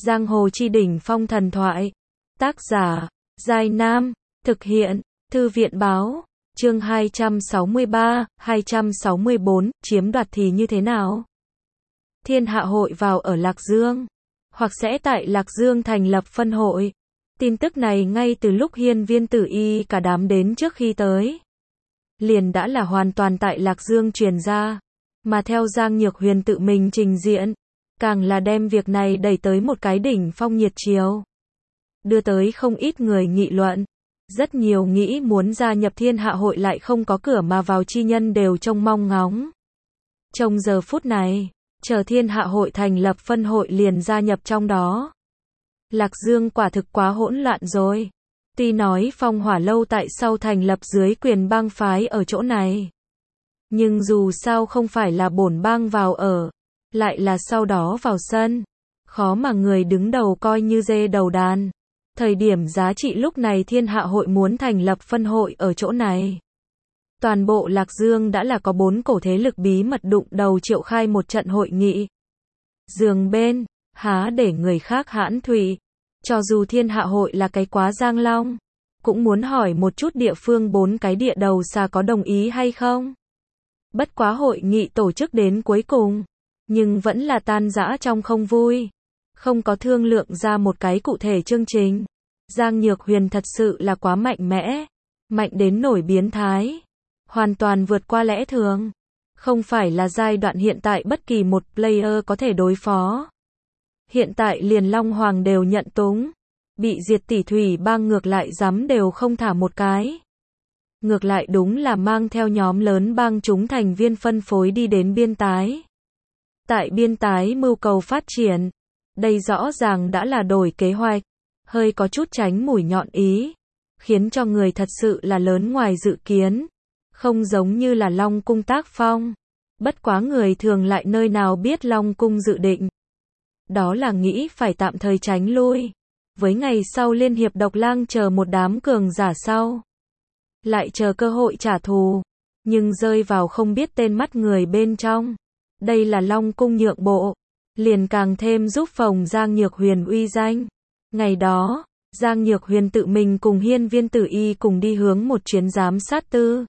Giang hồ chi đỉnh phong thần thoại. Tác giả, Giai Nam. Thực hiện, Thư viện Báo. Chương 263, 264, chiếm đoạt thì như thế nào? Thiên Hạ Hội vào ở Lạc Dương, hoặc sẽ tại Lạc Dương thành lập phân hội. Tin tức này ngay từ lúc Hiên Viên Tử Y cả đám đến trước khi tới, liền đã là hoàn toàn tại Lạc Dương truyền ra, mà theo Giang Nhược Huyền tự mình trình diện, càng là đem việc này đẩy tới một cái đỉnh phong nhiệt chiều, đưa tới không ít người nghị luận. Rất nhiều nghĩ muốn gia nhập Thiên Hạ Hội lại không có cửa mà vào chi nhân đều trông mong ngóng. Trong giờ phút này, chờ Thiên Hạ Hội thành lập phân hội liền gia nhập trong đó. Lạc Dương quả thực quá hỗn loạn rồi. Tuy nói Phong Hỏa Lâu tại sau thành lập dưới quyền bang phái ở chỗ này, nhưng dù sao không phải là bổn bang vào ở, lại là sau đó vào sân, khó mà người đứng đầu coi như dê đầu đàn. Thời điểm giá trị lúc này Thiên Hạ Hội muốn thành lập phân hội ở chỗ này. Toàn bộ Lạc Dương đã là có 4 cổ thế lực bí mật đụng đầu triệu khai một trận hội nghị. Giường bên, há để người khác hãn thủy. Cho dù Thiên Hạ Hội là cái quá Giang Long, cũng muốn hỏi một chút địa phương 4 cái địa đầu xa có đồng ý hay không. Bất quá hội nghị tổ chức đến cuối cùng, nhưng vẫn là tan rã trong không vui. Không có thương lượng ra một cái cụ thể chương trình. Giang Nhược Huyền thật sự là quá mạnh mẽ, mạnh đến nổi biến thái, hoàn toàn vượt qua lẽ thường. Không phải là giai đoạn hiện tại bất kỳ một player có thể đối phó. Hiện tại liền Long Hoàng đều nhận túng, bị diệt tỷ thủy bang ngược lại dám đều không thả một cái. Ngược lại đúng là mang theo nhóm lớn bang chúng thành viên phân phối đi đến biên tái. Tại biên tái mưu cầu phát triển. Đây rõ ràng đã là đổi kế hoạch, hơi có chút tránh mũi nhọn ý, khiến cho người thật sự là lớn ngoài dự kiến, không giống như là Long Cung tác phong. Bất quá người thường lại nơi nào biết Long Cung dự định. Đó là nghĩ phải tạm thời tránh lui, với ngày sau liên hiệp Độc Lang chờ một đám cường giả sau. Lại chờ cơ hội trả thù, nhưng rơi vào không biết tên mắt người bên trong. Đây là Long Cung nhượng bộ, liền càng thêm giúp phòng Giang Nhược Huyền uy danh. Ngày đó, Giang Nhược Huyền tự mình cùng Hiên Viên Tử Y cùng đi hướng một chuyến giám sát tư.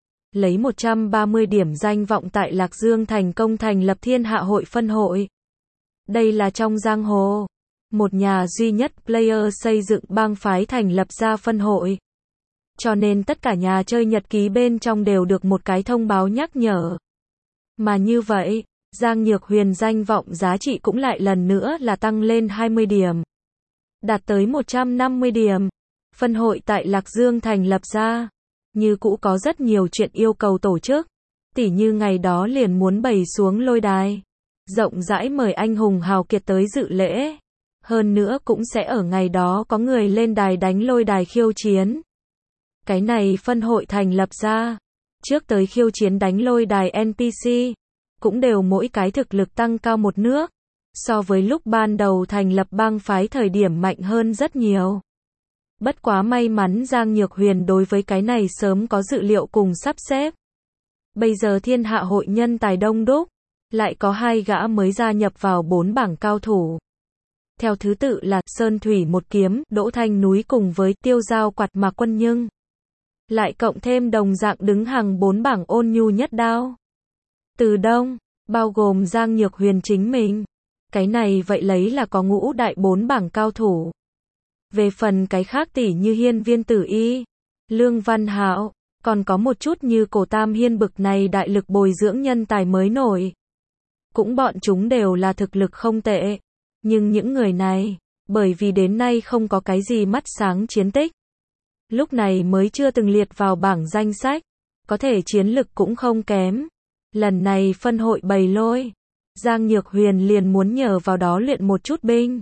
Lấy 130 điểm danh vọng tại Lạc Dương thành công thành lập Thiên Hạ Hội phân hội. Đây là trong giang hồ, một nhà duy nhất player xây dựng bang phái thành lập ra phân hội. Cho nên tất cả nhà chơi nhật ký bên trong đều được một cái thông báo nhắc nhở. Mà như vậy, Giang Nhược Huyền danh vọng giá trị cũng lại lần nữa là tăng lên 20 điểm. Đạt tới 150 điểm. Phân hội tại Lạc Dương thành lập ra. Như cũ có rất nhiều chuyện yêu cầu tổ chức. Tỉ như ngày đó liền muốn bày xuống lôi đài. Rộng rãi mời anh hùng hào kiệt tới dự lễ. Hơn nữa cũng sẽ ở ngày đó có người lên đài đánh lôi đài khiêu chiến. Cái này phân hội thành lập ra. Trước tới khiêu chiến đánh lôi đài NPC. Cũng đều mỗi cái thực lực tăng cao một nước. So với lúc ban đầu thành lập bang phái thời điểm mạnh hơn rất nhiều. Bất quá may mắn Giang Nhược Huyền đối với cái này sớm có dự liệu cùng sắp xếp. Bây giờ Thiên Hạ Hội nhân tài đông đúc, lại có 2 gã mới gia nhập vào 4 bảng cao thủ. Theo thứ tự là Sơn Thủy một kiếm, Đỗ Thanh Núi cùng với Tiêu Giao Quạt Mạc Quân Nhưng. Lại cộng thêm đồng dạng đứng hàng 4 bảng Ôn Nhu Nhất Đao. Từ Đông, bao gồm Giang Nhược Huyền chính mình. Cái này vậy lấy là có ngũ đại 4 bảng cao thủ. Về phần cái khác tỷ như Hiên Viên Tử Y, Lương Văn Hạo, còn có một chút như Cổ Tam Hiên bực này đại lực bồi dưỡng nhân tài mới nổi. Cũng bọn chúng đều là thực lực không tệ. Nhưng những người này, bởi vì đến nay không có cái gì mắt sáng chiến tích. Lúc này mới chưa từng liệt vào bảng danh sách. Có thể chiến lực cũng không kém. Lần này phân hội bày lôi, Giang Nhược Huyền liền muốn nhờ vào đó luyện một chút binh.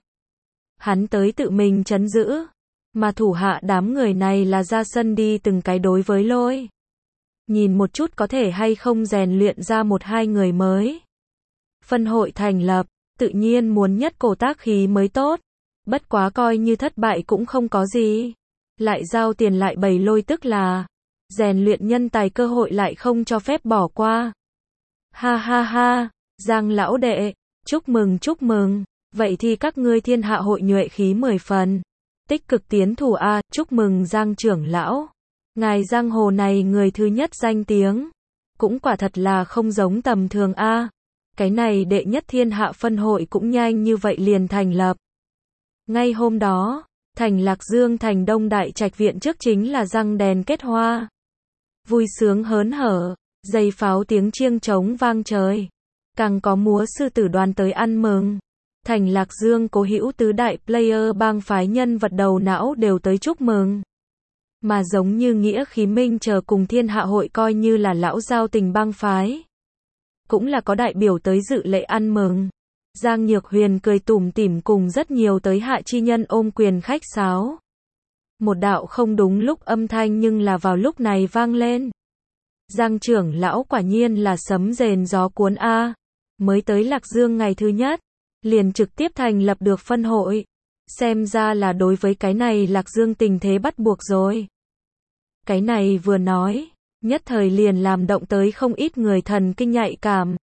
Hắn tới tự mình trấn giữ, mà thủ hạ đám người này là ra sân đi từng cái đối với lôi. Nhìn một chút có thể hay không rèn luyện ra 1-2 người mới. Phân hội thành lập, tự nhiên muốn nhất cổ tác khí mới tốt. Bất quá coi như thất bại cũng không có gì. Lại giao tiền lại bày lôi tức là rèn luyện nhân tài cơ hội lại không cho phép bỏ qua. Ha ha ha, Giang lão đệ, chúc mừng, Vậy thì các ngươi thiên hạ hội nhuệ khí 10 phần. Tích cực tiến thủ a, chúc mừng Giang trưởng lão. Ngài giang hồ này người thứ nhất danh tiếng. Cũng quả thật là không giống tầm thường a. Cái này đệ nhất thiên hạ phân hội cũng nhanh như vậy liền thành lập. Ngay hôm đó, thành Lạc Dương thành Đông Đại Trạch viện trước chính là răng đèn kết hoa. Vui sướng hớn hở, dây pháo tiếng chiêng trống vang trời. Càng có múa sư tử đoàn tới ăn mừng. Thành Lạc Dương cố hữu tứ đại player bang phái nhân vật đầu não đều tới chúc mừng. Mà giống như Nghĩa Khí Minh chờ cùng thiên hạ hội coi như là lão giao tình bang phái. Cũng là có đại biểu tới dự lễ ăn mừng. Giang Nhược Huyền cười tủm tỉm cùng rất nhiều tới hạ chi nhân ôm quyền khách sáo. Một đạo không đúng lúc âm thanh nhưng là vào lúc này vang lên. Giang trưởng lão quả nhiên là sấm rền gió cuốn a. Mới tới Lạc Dương ngày thứ nhất, liền trực tiếp thành lập được phân hội. Xem ra là đối với cái này Lạc Dương tình thế bắt buộc rồi. Cái này vừa nói, nhất thời liền làm động tới không ít người thần kinh nhạy cảm.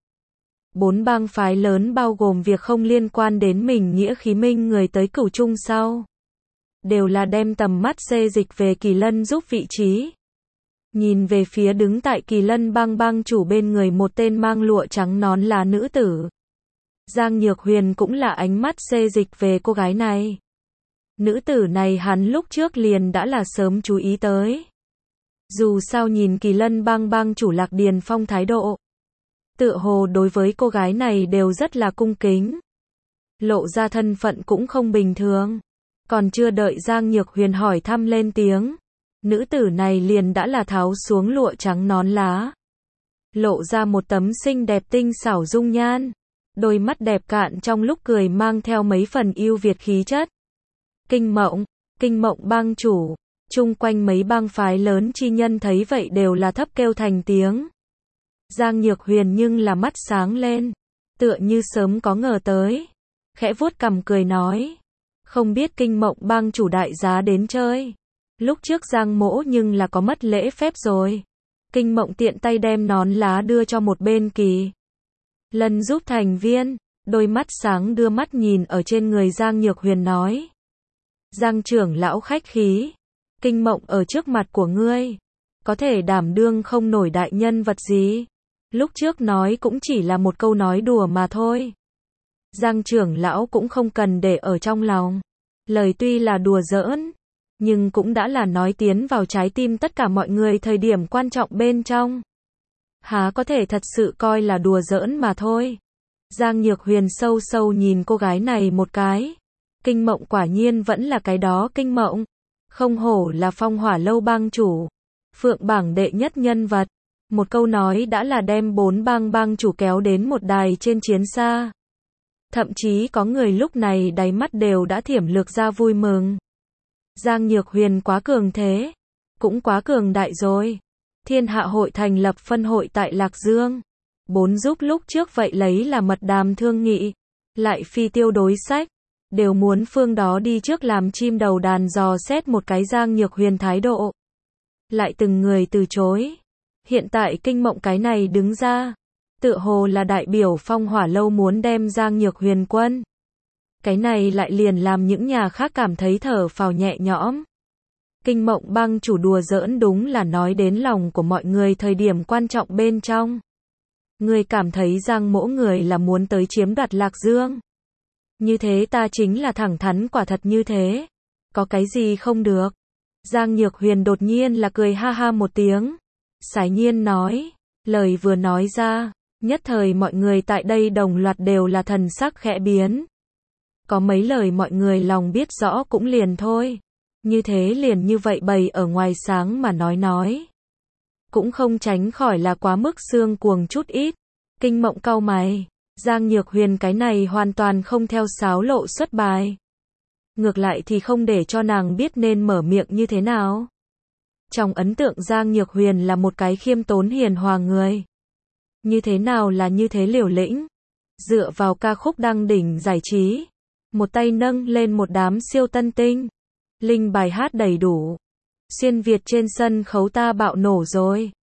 4 bang phái lớn bao gồm việc không liên quan đến mình Nghĩa Khí Minh người tới Cửu Trung sau. Đều là đem tầm mắt xê dịch về Kỳ Lân giúp vị trí. Nhìn về phía đứng tại Kỳ Lân bang bang chủ bên người một tên mang lụa trắng nón lá nữ tử. Giang Nhược Huyền cũng là ánh mắt xê dịch về cô gái này. Nữ tử này hắn lúc trước liền đã là sớm chú ý tới. Dù sao nhìn Kỳ Lân bang bang chủ Lạc Điền Phong thái độ, tựa hồ đối với cô gái này đều rất là cung kính. Lộ ra thân phận cũng không bình thường. Còn chưa đợi Giang Nhược Huyền hỏi thăm lên tiếng, nữ tử này liền đã là tháo xuống lụa trắng nón lá. Lộ ra một tấm xinh đẹp tinh xảo dung nhan. Đôi mắt đẹp cạn trong lúc cười mang theo mấy phần yêu Việt khí chất. Kinh mộng bang chủ. Chung quanh mấy bang phái lớn chi nhân thấy vậy đều là thấp kêu thành tiếng. Giang Nhược Huyền nhưng là mắt sáng lên. Tựa như sớm có ngờ tới. Khẽ vuốt cằm cười nói. Không biết kinh mộng bang chủ đại giá đến chơi. Lúc trước Giang mỗ nhưng là có mất lễ phép rồi. Kinh mộng tiện tay đem nón lá đưa cho một bên Kỳ Lân giúp thành viên. Đôi mắt sáng đưa mắt nhìn ở trên người Giang Nhược Huyền nói. Giang trưởng lão khách khí. Kinh mộng ở trước mặt của ngươi. Có thể đảm đương không nổi đại nhân vật gì. Lúc trước nói cũng chỉ là một câu nói đùa mà thôi. Giang trưởng lão cũng không cần để ở trong lòng. Lời tuy là đùa giỡn, nhưng cũng đã là nói tiến vào trái tim tất cả mọi người thời điểm quan trọng bên trong. Há có thể thật sự coi là đùa giỡn mà thôi. Giang Nhược Huyền sâu sâu nhìn cô gái này một cái. Kinh mộng quả nhiên vẫn là cái đó kinh mộng. Không hổ là Phong Hỏa lâu bang chủ. Phượng bảng đệ nhất nhân vật. Một câu nói đã là đem 4 bang chủ kéo đến một đài trên chiến xa. Thậm chí có người lúc này đáy mắt đều đã thiểm lược ra vui mừng. Giang Nhược Huyền quá cường thế. Cũng quá cường đại rồi. Thiên hạ hội thành lập phân hội tại Lạc Dương. 4 giúp lúc trước vậy lấy là mật đàm thương nghị. Lại phi tiêu đối sách. Đều muốn phương đó đi trước làm chim đầu đàn dò xét một cái Giang Nhược Huyền thái độ. Lại từng người từ chối. Hiện tại kinh mộng cái này đứng ra. Tựa hồ là đại biểu Phong Hỏa lâu muốn đem Giang Nhược Huyền quân. Cái này lại liền làm những nhà khác cảm thấy thở phào nhẹ nhõm. Kinh mộng bang chủ đùa giỡn đúng là nói đến lòng của mọi người thời điểm quan trọng bên trong. Người cảm thấy Giang mỗ người là muốn tới chiếm đoạt Lạc Dương. Như thế ta chính là thẳng thắn quả thật như thế. Có cái gì không được. Giang Nhược Huyền đột nhiên là cười ha ha một tiếng. Sái nhiên nói. Lời vừa nói ra. Nhất thời mọi người tại đây đồng loạt đều là thần sắc khẽ biến. Có mấy lời mọi người lòng biết rõ cũng liền thôi. Như thế liền như vậy bày ở ngoài sáng mà nói. Cũng không tránh khỏi là quá mức xương cuồng chút ít. Kinh mộng cau mày. Giang Nhược Huyền cái này hoàn toàn không theo sáo lộ xuất bài. Ngược lại thì không để cho nàng biết nên mở miệng như thế nào. Trong ấn tượng Giang Nhược Huyền là một cái khiêm tốn hiền hòa người. Như thế nào là như thế liều lĩnh. Dựa vào ca khúc đăng đỉnh giải trí. Một tay nâng lên một đám siêu tân tinh. Linh bài hát đầy đủ. Xuyên Việt trên sân khấu ta bạo nổ rồi.